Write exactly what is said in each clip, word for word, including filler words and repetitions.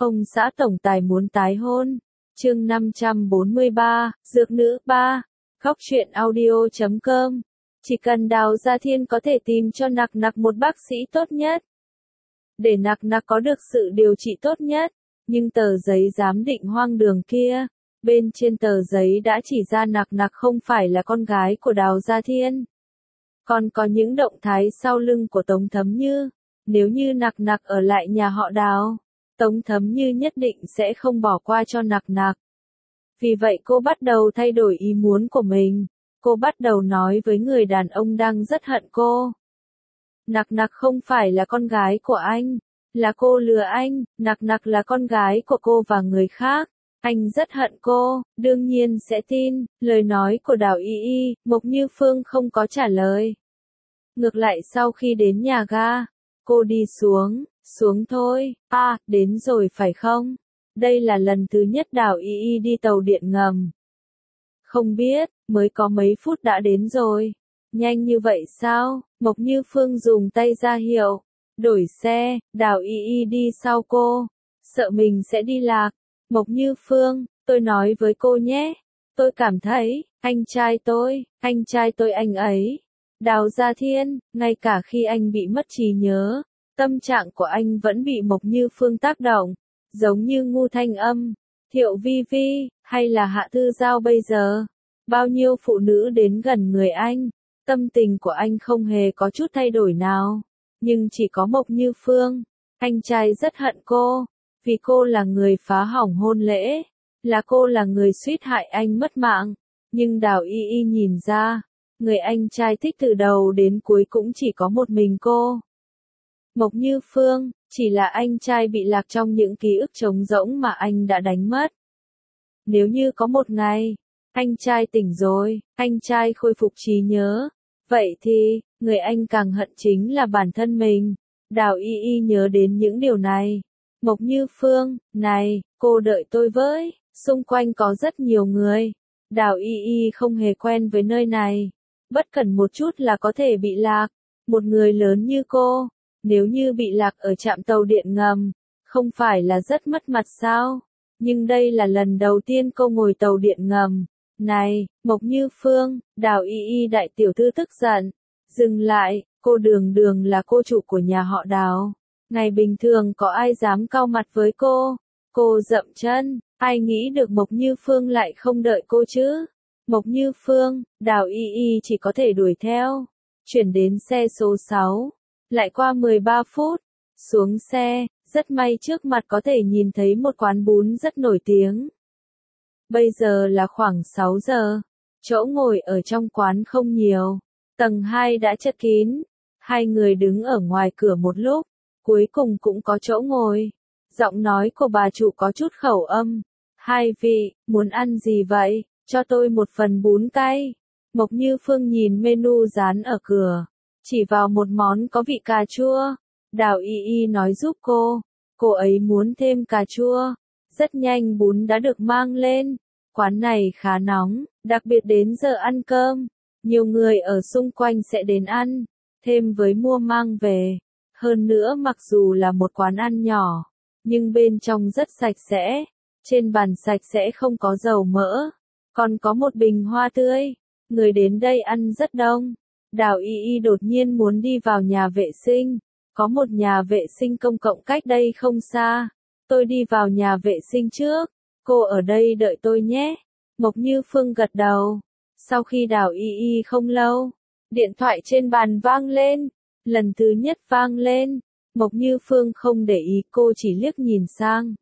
Ông xã tổng tài muốn tái hôn. Chương năm trăm bốn mươi ba, Dược nữ ba. Khóc chuyện audio chấm com. Chỉ cần Đào Gia Thiên có thể tìm cho Nặc Nặc một bác sĩ tốt nhất, để Nặc Nặc có được sự điều trị tốt nhất. Nhưng tờ giấy giám định hoang đường kia, bên trên tờ giấy đã chỉ ra Nặc Nặc không phải là con gái của Đào Gia Thiên. Còn có những động thái sau lưng của Tống Thấm Như. Nếu như Nặc Nặc ở lại nhà họ Đào, Tống Thấm Như nhất định sẽ không bỏ qua cho Nặc Nặc. Vì vậy cô bắt đầu thay đổi ý muốn của mình. Cô bắt đầu nói với người đàn ông đang rất hận cô. Nặc Nặc không phải là con gái của anh. Là cô lừa anh. Nặc Nặc là con gái của cô và người khác. Anh rất hận cô, đương nhiên sẽ tin. Lời nói của Đào Y Y, Mộc Như Phương không có trả lời. Ngược lại sau khi đến nhà ga, cô đi xuống, xuống thôi. À, đến rồi phải không? Đây là lần thứ nhất Đào Y Y đi tàu điện ngầm. Không biết, mới có mấy phút đã đến rồi. Nhanh như vậy sao? Mộc Như Phương dùng tay ra hiệu. Đổi xe, Đào Y Y đi sau cô. Sợ mình sẽ đi lạc. Mộc Như Phương, tôi nói với cô nhé. Tôi cảm thấy, anh trai tôi, anh trai tôi anh ấy. Đào Gia Thiên, ngay cả khi anh bị mất trí nhớ, tâm trạng của anh vẫn bị Mộc Như Phương tác động. Giống như Ngu Thanh Âm, Thiệu Vi Vi, hay là Hạ Thư Giao bây giờ. Bao nhiêu phụ nữ đến gần người anh, tâm tình của anh không hề có chút thay đổi nào. Nhưng chỉ có Mộc Như Phương, anh trai rất hận cô, vì cô là người phá hỏng hôn lễ, là cô là người suýt hại anh mất mạng. Nhưng Đào Y Y nhìn ra, người anh trai thích từ đầu đến cuối cũng chỉ có một mình cô. Mộc Như Phương, chỉ là anh trai bị lạc trong những ký ức trống rỗng mà anh đã đánh mất. Nếu như có một ngày, anh trai tỉnh rồi, anh trai khôi phục trí nhớ, vậy thì, người anh càng hận chính là bản thân mình. Đào Y Y nhớ đến những điều này. Mộc Như Phương, này, cô đợi tôi với, xung quanh có rất nhiều người. Đào Y Y không hề quen với nơi này. Bất cẩn một chút là có thể bị lạc. Một người lớn như cô, nếu như bị lạc ở trạm tàu điện ngầm, không phải là rất mất mặt sao? Nhưng đây là lần đầu tiên cô ngồi tàu điện ngầm. Này, Mộc Như Phương, Đào Y Y đại tiểu thư tức giận. Dừng lại, cô đường đường là cô chủ của nhà họ Đào. Ngày bình thường có ai dám cau mặt với cô? Cô dậm chân, ai nghĩ được Mộc Như Phương lại không đợi cô chứ? Mộc Như Phương, Đào Y Y chỉ có thể đuổi theo. Chuyển đến xe số sáu. Lại qua mười ba phút. Xuống xe, rất may trước mặt có thể nhìn thấy một quán bún rất nổi tiếng. Bây giờ là khoảng sáu giờ. Chỗ ngồi ở trong quán không nhiều. Tầng hai đã chật kín. Hai người đứng ở ngoài cửa một lúc. Cuối cùng cũng có chỗ ngồi. Giọng nói của bà chủ có chút khẩu âm. Hai vị, muốn ăn gì vậy? Cho tôi một phần bún cay. Mộc Như Phương nhìn menu dán ở cửa. Chỉ vào một món có vị cà chua. Đào Y Y nói giúp cô. Cô ấy muốn thêm cà chua. Rất nhanh bún đã được mang lên. Quán này khá nóng, đặc biệt đến giờ ăn cơm. Nhiều người ở xung quanh sẽ đến ăn. Thêm với mua mang về. Hơn nữa mặc dù là một quán ăn nhỏ, nhưng bên trong rất sạch sẽ. Trên bàn sạch sẽ không có dầu mỡ. Còn có một bình hoa tươi. Người đến đây ăn rất đông. Đào Y Y đột nhiên muốn đi vào nhà vệ sinh. Có một nhà vệ sinh công cộng cách đây không xa. Tôi đi vào nhà vệ sinh trước. Cô ở đây đợi tôi nhé. Mộc Như Phương gật đầu. Sau khi Đào Y Y không lâu, điện thoại trên bàn vang lên. Lần thứ nhất vang lên. Mộc Như Phương không để ý, cô chỉ liếc nhìn sang.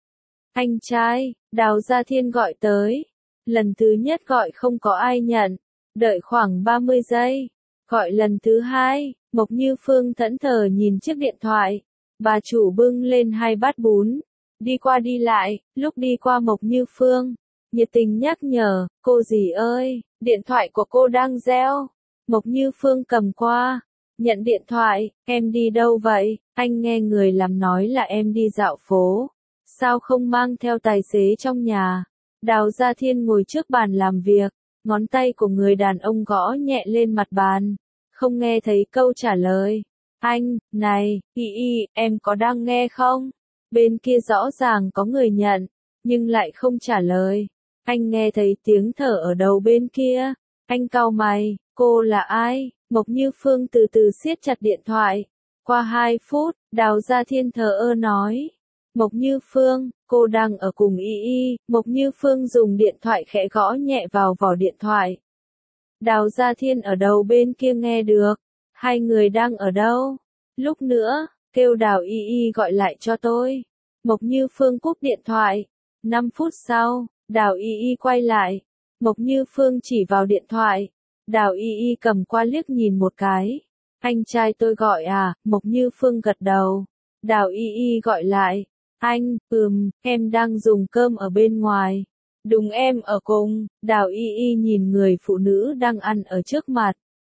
Anh trai, Đào Gia Thiên gọi tới. Lần thứ nhất gọi không có ai nhận. Đợi khoảng ba mươi giây. Gọi lần thứ hai, Mộc Như Phương thẫn thờ nhìn chiếc điện thoại. Bà chủ bưng lên hai bát bún. Đi qua đi lại, lúc đi qua Mộc Như Phương, nhiệt tình nhắc nhở, cô dì ơi, điện thoại của cô đang reo. Mộc Như Phương cầm qua, nhận điện thoại, em đi đâu vậy? Anh nghe người làm nói là em đi dạo phố. Sao không mang theo tài xế trong nhà? Đào Gia Thiên ngồi trước bàn làm việc, ngón tay của người đàn ông gõ nhẹ lên mặt bàn. Không nghe thấy câu trả lời. Anh, này, Y Y, em có đang nghe không? Bên kia rõ ràng có người nhận, nhưng lại không trả lời. Anh nghe thấy tiếng thở ở đầu bên kia. Anh cau mày, cô là ai? Mộc Như Phương từ từ siết chặt điện thoại. Qua hai phút, Đào Gia Thiên thờ ơ nói. Mộc Như Phương, cô đang ở cùng Y Y. Mộc Như Phương dùng điện thoại khẽ gõ nhẹ vào vỏ điện thoại. Đào Gia Thiên ở đầu bên kia nghe được. Hai người đang ở đâu? Lúc nữa, kêu Đào Y Y gọi lại cho tôi. Mộc Như Phương cúp điện thoại. Năm phút sau, Đào Y Y quay lại. Mộc Như Phương chỉ vào điện thoại. Đào Y Y cầm qua liếc nhìn một cái. Anh trai tôi gọi à? Mộc Như Phương gật đầu. Đào Y Y gọi lại. Anh, ừm, em đang dùng cơm ở bên ngoài. Đúng em ở cùng. Đào Y Y nhìn người phụ nữ đang ăn ở trước mặt.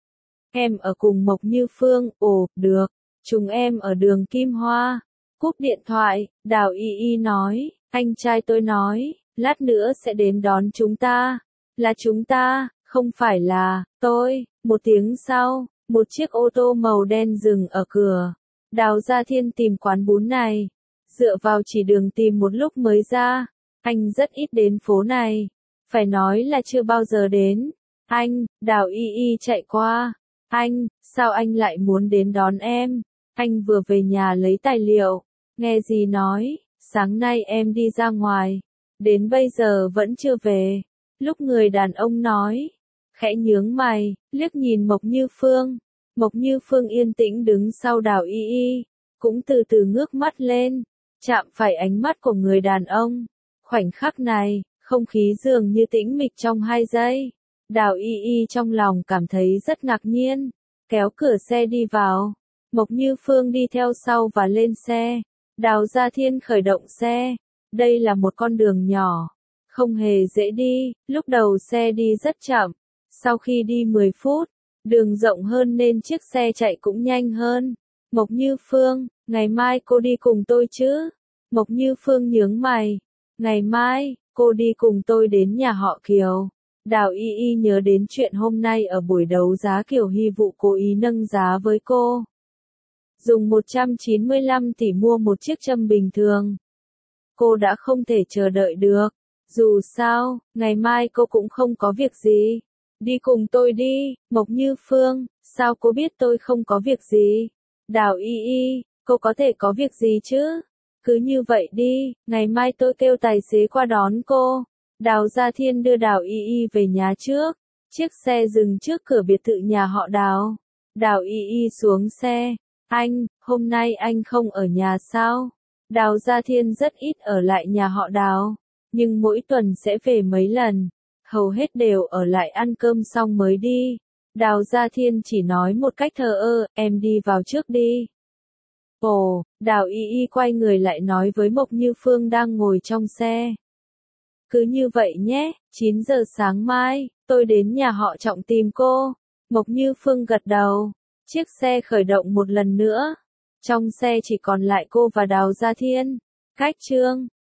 Em ở cùng Mộc Như Phương, ồ, được. Chúng em ở đường Kim Hoa. Cúp điện thoại, Đào Y Y nói, anh trai tôi nói, lát nữa sẽ đến đón chúng ta. Là chúng ta, không phải là, tôi. Một tiếng sau, một chiếc ô tô màu đen dừng ở cửa. Đào Gia Thiên tìm quán bún này. Dựa vào chỉ đường tìm một lúc mới ra. Anh rất ít đến phố này. Phải nói là chưa bao giờ đến. Anh, Đào Y Y chạy qua. Anh, sao anh lại muốn đến đón em? Anh vừa về nhà lấy tài liệu. Nghe gì nói, sáng nay em đi ra ngoài. Đến bây giờ vẫn chưa về. Lúc người đàn ông nói. Khẽ nhướng mày, liếc nhìn Mộc Như Phương. Mộc Như Phương yên tĩnh đứng sau Đào Y Y. Cũng từ từ ngước mắt lên. Chạm phải ánh mắt của người đàn ông. Khoảnh khắc này, không khí dường như tĩnh mịch trong hai giây. Đào Y Y trong lòng cảm thấy rất ngạc nhiên. Kéo cửa xe đi vào. Mộc Như Phương đi theo sau và lên xe. Đào Gia Thiên khởi động xe. Đây là một con đường nhỏ. Không hề dễ đi. Lúc đầu xe đi rất chậm. Sau khi đi mười phút, đường rộng hơn nên chiếc xe chạy cũng nhanh hơn. Mộc Như Phương, ngày mai cô đi cùng tôi chứ? Mộc Như Phương nhướng mày. Ngày mai, cô đi cùng tôi đến nhà họ Kiều. Đào Y Y nhớ đến chuyện hôm nay ở buổi đấu giá Kiều Hy Vụ cố ý nâng giá với cô. Dùng một trăm chín mươi lăm tỷ mua một chiếc châm bình thường. Cô đã không thể chờ đợi được. Dù sao, ngày mai cô cũng không có việc gì. Đi cùng tôi đi, Mộc Như Phương, sao cô biết tôi không có việc gì? Đào Y Y, cô có thể có việc gì chứ? Cứ như vậy đi, ngày mai tôi kêu tài xế qua đón cô. Đào Gia Thiên đưa Đào Y Y về nhà trước. Chiếc xe dừng trước cửa biệt thự nhà họ Đào. Đào Y Y xuống xe. Anh, hôm nay anh không ở nhà sao? Đào Gia Thiên rất ít ở lại nhà họ Đào. Nhưng mỗi tuần sẽ về mấy lần. Hầu hết đều ở lại ăn cơm xong mới đi. Đào Gia Thiên chỉ nói một cách thờ ơ, em đi vào trước đi. Ồ, Đào Y Y quay người lại nói với Mộc Như Phương đang ngồi trong xe. Cứ như vậy nhé, chín giờ sáng mai, tôi đến nhà họ Trọng tìm cô. Mộc Như Phương gật đầu. Chiếc xe khởi động một lần nữa. Trong xe chỉ còn lại cô và Đào Gia Thiên. Cách chương